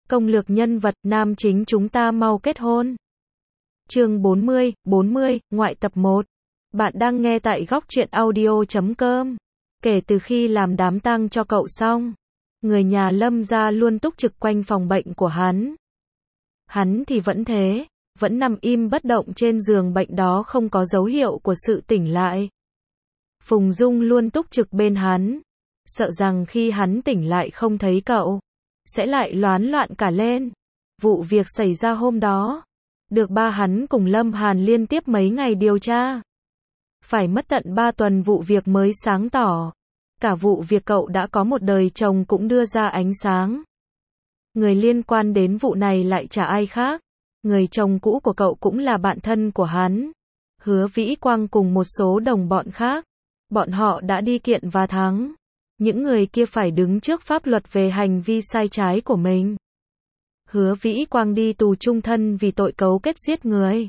Công lược nhân vật, nam chính chúng ta mau kết hôn. Chương 40, ngoại tập 1. Bạn đang nghe tại góc truyện audio.com. Kể từ khi làm đám tang cho cậu xong, người nhà Lâm gia luôn túc trực quanh phòng bệnh của hắn. Hắn thì vẫn thế, vẫn nằm im bất động trên giường bệnh đó, không có dấu hiệu của sự tỉnh lại. Phùng Dung luôn túc trực bên hắn, sợ rằng khi hắn tỉnh lại không thấy cậu, sẽ lại loán loạn cả lên. Vụ việc xảy ra hôm đó, được ba hắn cùng Lâm Hàn liên tiếp mấy ngày điều tra. Phải mất tận 3 tuần vụ việc mới sáng tỏ. Cả vụ việc cậu đã có một đời chồng cũng đưa ra ánh sáng. Người liên quan đến vụ này lại chả ai khác. Người chồng cũ của cậu cũng là bạn thân của hắn, Hứa Vĩ Quang, cùng một số đồng bọn khác. Bọn họ đã đi kiện và thắng. Những người kia phải đứng trước pháp luật về hành vi sai trái của mình. Hứa Vĩ Quang đi tù chung thân vì tội cấu kết giết người.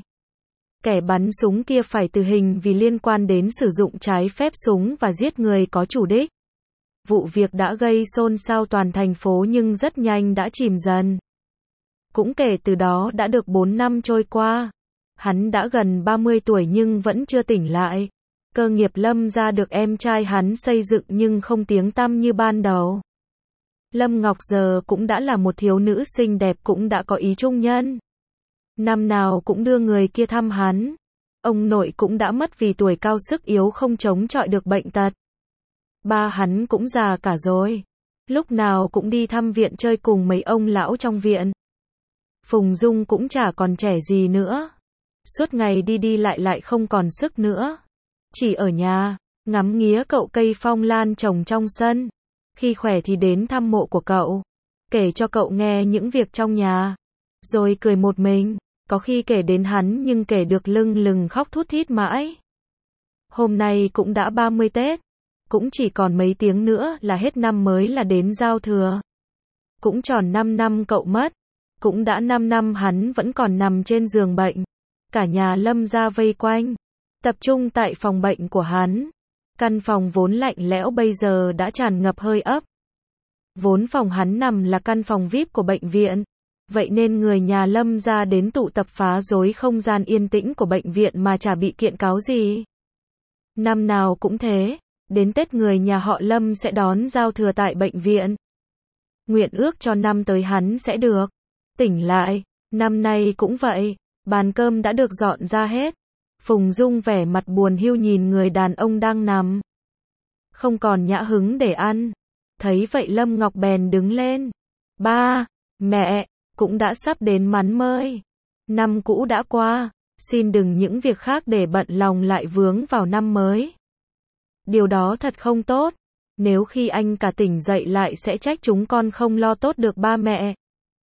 Kẻ bắn súng kia phải tử hình vì liên quan đến sử dụng trái phép súng và giết người có chủ đích. Vụ việc đã gây xôn xao toàn thành phố nhưng rất nhanh đã chìm dần. Cũng kể từ đó đã được 4 năm trôi qua. Hắn đã gần 30 tuổi nhưng vẫn chưa tỉnh lại. Cơ nghiệp Lâm gia được em trai hắn xây dựng nhưng không tiếng tăm như ban đầu. Lâm Ngọc giờ cũng đã là một thiếu nữ xinh đẹp, cũng đã có ý trung nhân. Năm nào cũng đưa người kia thăm hắn. Ông nội cũng đã mất vì tuổi cao sức yếu không chống chọi được bệnh tật. Ba hắn cũng già cả rồi. Lúc nào cũng đi thăm viện chơi cùng mấy ông lão trong viện. Phùng Dung cũng chả còn trẻ gì nữa. Suốt ngày đi đi lại lại không còn sức nữa. Chỉ ở nhà, ngắm nghía cậu cây phong lan trồng trong sân. Khi khỏe thì đến thăm mộ của cậu. Kể cho cậu nghe những việc trong nhà. Rồi cười một mình. Có khi kể đến hắn nhưng kể được lưng lừng khóc thút thít mãi. Hôm nay cũng đã 30 Tết. Cũng chỉ còn mấy tiếng nữa là hết năm mới, là đến giao thừa. Cũng tròn 5 năm cậu mất. Cũng đã 5 năm hắn vẫn còn nằm trên giường bệnh. Cả nhà Lâm gia vây quanh, tập trung tại phòng bệnh của hắn. Căn phòng vốn lạnh lẽo bây giờ đã tràn ngập hơi ấm. Vốn phòng hắn nằm là căn phòng VIP của bệnh viện. Vậy nên người nhà Lâm gia đến tụ tập phá rối không gian yên tĩnh của bệnh viện mà chả bị kiện cáo gì. Năm nào cũng thế, đến Tết người nhà họ Lâm sẽ đón giao thừa tại bệnh viện. Nguyện ước cho năm tới hắn sẽ được tỉnh lại. Năm nay cũng vậy, bàn cơm đã được dọn ra hết. Phùng Dung vẻ mặt buồn hiu nhìn người đàn ông đang nằm, không còn nhã hứng để ăn. Thấy vậy Lâm Ngọc bèn đứng lên. Ba, mẹ, cũng đã sắp đến mắn mới. Năm cũ đã qua, xin đừng những việc khác để bận lòng lại vướng vào năm mới. Điều đó thật không tốt. Nếu khi anh cả tỉnh dậy lại sẽ trách chúng con không lo tốt được ba mẹ.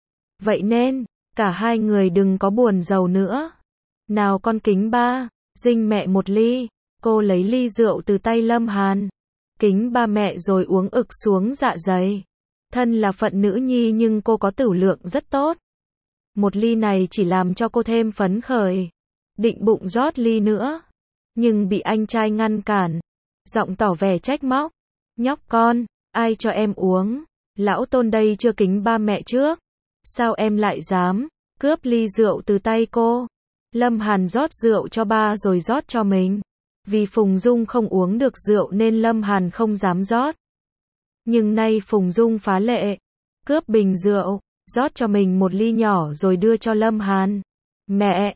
Vậy nên, cả hai người đừng có buồn rầu nữa. Nào con kính ba, dinh mẹ một ly. Cô lấy ly rượu từ tay Lâm Hàn. Kính ba mẹ rồi uống ực xuống dạ dày. Thân là phận nữ nhi nhưng cô có tửu lượng rất tốt. Một ly này chỉ làm cho cô thêm phấn khởi. Định bụng rót ly nữa, nhưng bị anh trai ngăn cản. Giọng tỏ vẻ trách móc. Nhóc con, ai cho em uống? Lão Tôn đây chưa kính ba mẹ trước. Sao em lại dám cướp ly rượu từ tay cô? Lâm Hàn rót rượu cho ba rồi rót cho mình. Vì Phùng Dung không uống được rượu nên Lâm Hàn không dám rót. Nhưng nay Phùng Dung phá lệ, cướp bình rượu, rót cho mình một ly nhỏ rồi đưa cho Lâm Hàn. Mẹ,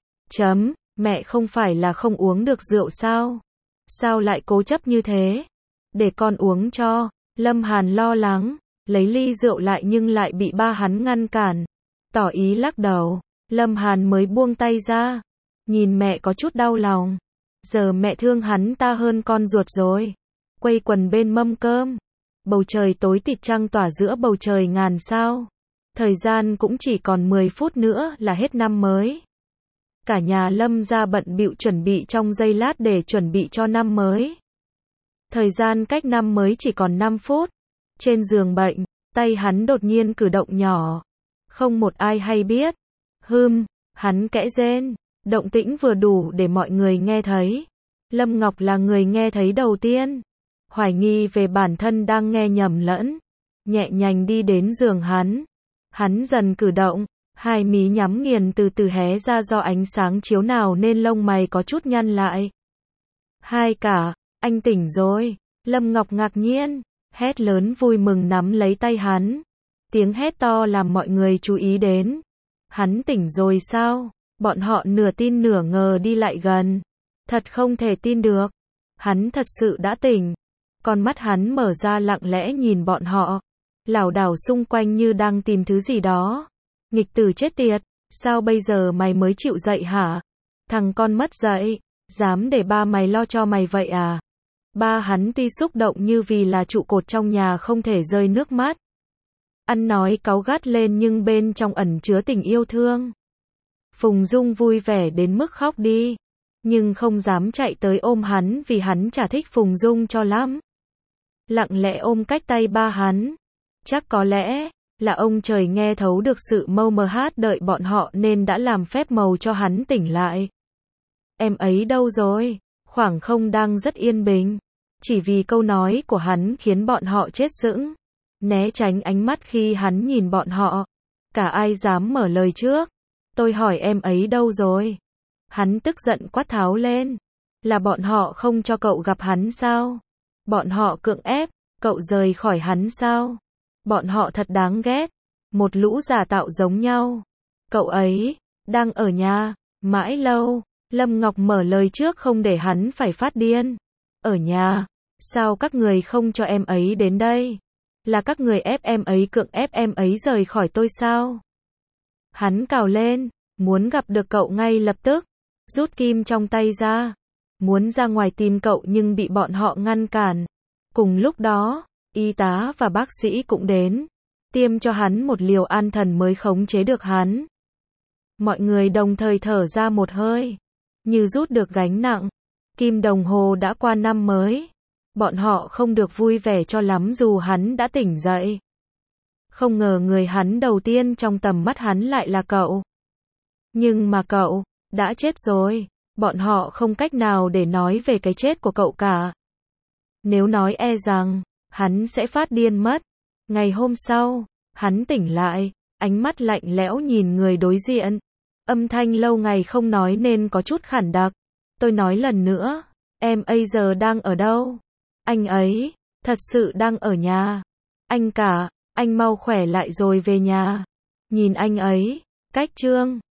mẹ không phải là không uống được rượu sao? Sao lại cố chấp như thế? Để con uống cho. Lâm Hàn lo lắng, lấy ly rượu lại nhưng lại bị ba hắn ngăn cản. Tỏ ý lắc đầu. Lâm Hàn mới buông tay ra. Nhìn mẹ có chút đau lòng. Giờ mẹ thương hắn ta hơn con ruột rồi. Quây quần bên mâm cơm. Bầu trời tối tịt, trăng tỏa giữa bầu trời ngàn sao. Thời gian cũng chỉ còn 10 phút nữa là hết năm mới. Cả nhà Lâm gia bận bịu chuẩn bị trong giây lát để chuẩn bị cho năm mới. Thời gian cách năm mới chỉ còn 5 phút. Trên giường bệnh, tay hắn đột nhiên cử động nhỏ. Không một ai hay biết. Hắn kẽ rên. Động tĩnh vừa đủ để mọi người nghe thấy. Lâm Ngọc là người nghe thấy đầu tiên. Hoài nghi về bản thân đang nghe nhầm lẫn. Nhẹ nhàng đi đến giường hắn. Hắn dần cử động, hai mí nhắm nghiền từ từ hé ra do ánh sáng chiếu nào nên lông mày có chút nhăn lại. Hai cả, anh tỉnh rồi. Lâm Ngọc ngạc nhiên, hét lớn vui mừng nắm lấy tay hắn. Tiếng hét to làm mọi người chú ý đến. Hắn tỉnh rồi sao? Bọn họ nửa tin nửa ngờ đi lại gần. Thật không thể tin được. Hắn thật sự đã tỉnh. Con mắt hắn mở ra lặng lẽ nhìn bọn họ. Lảo đảo xung quanh như đang tìm thứ gì đó. Nghịch tử chết tiệt, sao bây giờ mày mới chịu dậy hả? Thằng con mất dậy, dám để ba mày lo cho mày vậy à? Ba hắn tuy xúc động như vì là trụ cột trong nhà không thể rơi nước mắt. Ăn nói cáu gắt lên nhưng bên trong ẩn chứa tình yêu thương. Phùng Dung vui vẻ đến mức khóc đi, nhưng không dám chạy tới ôm hắn vì hắn chả thích Phùng Dung cho lắm. Lặng lẽ ôm cách tay ba hắn. Chắc có lẽ là ông trời nghe thấu được sự mâu mờ hát đợi bọn họ nên đã làm phép màu cho hắn tỉnh lại. Em ấy đâu rồi? Khoảng không đang rất yên bình. Chỉ vì câu nói của hắn khiến bọn họ chết sững. Né tránh ánh mắt khi hắn nhìn bọn họ. Cả ai dám mở lời trước. Tôi hỏi em ấy đâu rồi? Hắn tức giận quát tháo lên. Là bọn họ không cho cậu gặp hắn sao? Bọn họ cưỡng ép cậu rời khỏi hắn sao? Bọn họ thật đáng ghét. Một lũ giả tạo giống nhau. Cậu ấy đang ở nhà mãi lâu. Lâm Ngọc mở lời trước không để hắn phải phát điên. Ở nhà? Sao các người không cho em ấy đến đây? Là các người ép em ấy, cưỡng ép em ấy rời khỏi tôi sao? Hắn cào lên, muốn gặp được cậu ngay lập tức. Rút kim trong tay ra. Muốn ra ngoài tìm cậu nhưng bị bọn họ ngăn cản. Cùng lúc đó, y tá và bác sĩ cũng đến. Tiêm cho hắn một liều an thần mới khống chế được hắn. Mọi người đồng thời thở ra một hơi. Như rút được gánh nặng. Kim đồng hồ đã qua năm mới. Bọn họ không được vui vẻ cho lắm dù hắn đã tỉnh dậy. Không ngờ người hắn đầu tiên trong tầm mắt hắn lại là cậu. Nhưng mà cậu đã chết rồi. Bọn họ không cách nào để nói về cái chết của cậu cả. Nếu nói e rằng hắn sẽ phát điên mất. Ngày hôm sau, hắn tỉnh lại, ánh mắt lạnh lẽo nhìn người đối diện. Âm thanh lâu ngày không nói nên có chút khản đặc. Tôi nói lần nữa, em ấy giờ đang ở đâu? Anh ấy thật sự đang ở nhà. Anh cả, anh mau khỏe lại rồi về nhà. Nhìn anh ấy, cách trương